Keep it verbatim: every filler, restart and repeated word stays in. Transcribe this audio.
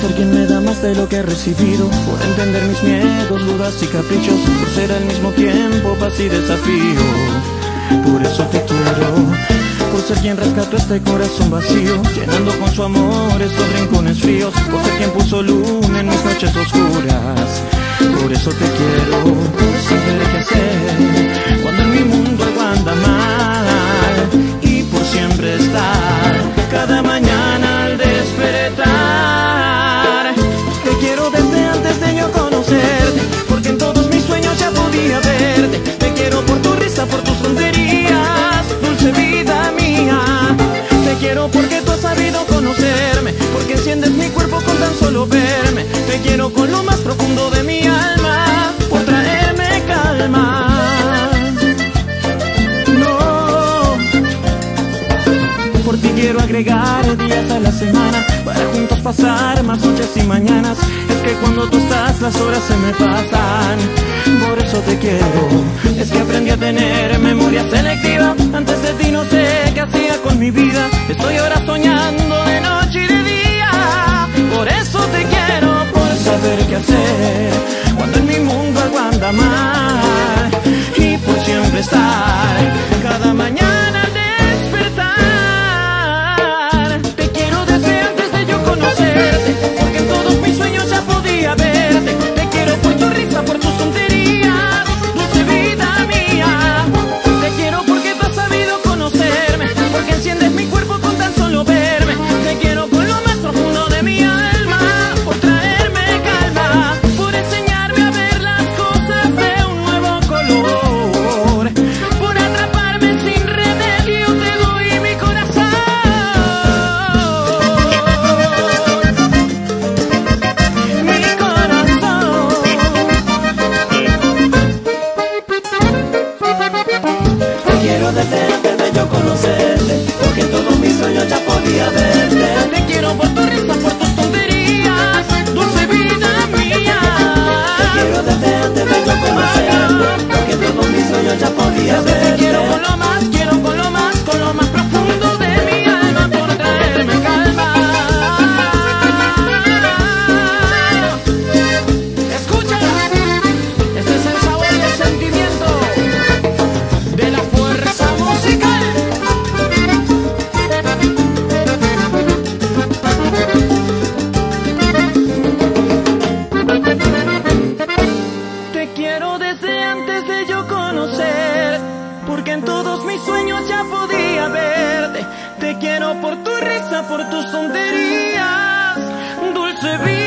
ser quien me da más de lo que he recibido, por entender mis miedos, dudas y caprichos, por ser al mismo tiempo paz y desafío. Por eso te quiero, por ser quien rescató este corazón vacío, llenando con su amor estos rincones fríos, por ser quien puso luna en mis noches oscuras. Por eso te quiero, por saber qué hacer cuando en mi mundo algo anda mal, y por siempre estar cada mañana al despertar. Te quiero desde antes de yo conocerte, porque en todos mis sueños ya podía verte. Te quiero por tu risa, por tus tonterías, dulce vida mía. Te quiero porque tú has sabido conocerme, porque enciendes mi cuerpo con tan solo verme. Te quiero con lo más profundo de mi alma, por traerme calma. Por ti quiero agregar días a la semana, para juntos pasar más noches y mañanas. Es que cuando tú estás las horas se me pasan, por eso te quiero. Es que aprendí a tener memoria selectiva, antes de ti no sé qué hacía con mi vida. Estoy ahora soñando de noche y de día, por eso te quiero, por saber qué hacer cuando en mi mundo algo anda mal, y por siempre estar cada mañana. Porque en todos mis sueños ya podía verte. Te quiero por tu risa, por tus tonterías, dulce vida mía. Te quiero porque tú has sabido conocerme, porque enciendes mi cuerpo con tan solo verme. Te quiero con lo más profundo de mi alma, por traerme calma, por enseñarme a ver las cosas de un nuevo color, por atraparme sin remedio. Te doy mi corazón. Desde antes de yo conocerte, porque en todos mis sueños ya podía verte. Te quiero por tu risa, por tus tonterías, dulce vida mía. Te quiero desde antes de yo conocerte, porque en todos mis sueños ya podía verte. Te quiero con lo más, quiero con lo más, con lo más profundo de mi alma, por traerme calma. Escucha, este es el sabor y el sentimiento de la fuerza musical. Te quiero desde antes de yo conocer, porque en todos mis sueños ya podía verte. Te quiero por tu risa, por tus tonterías, dulce vida.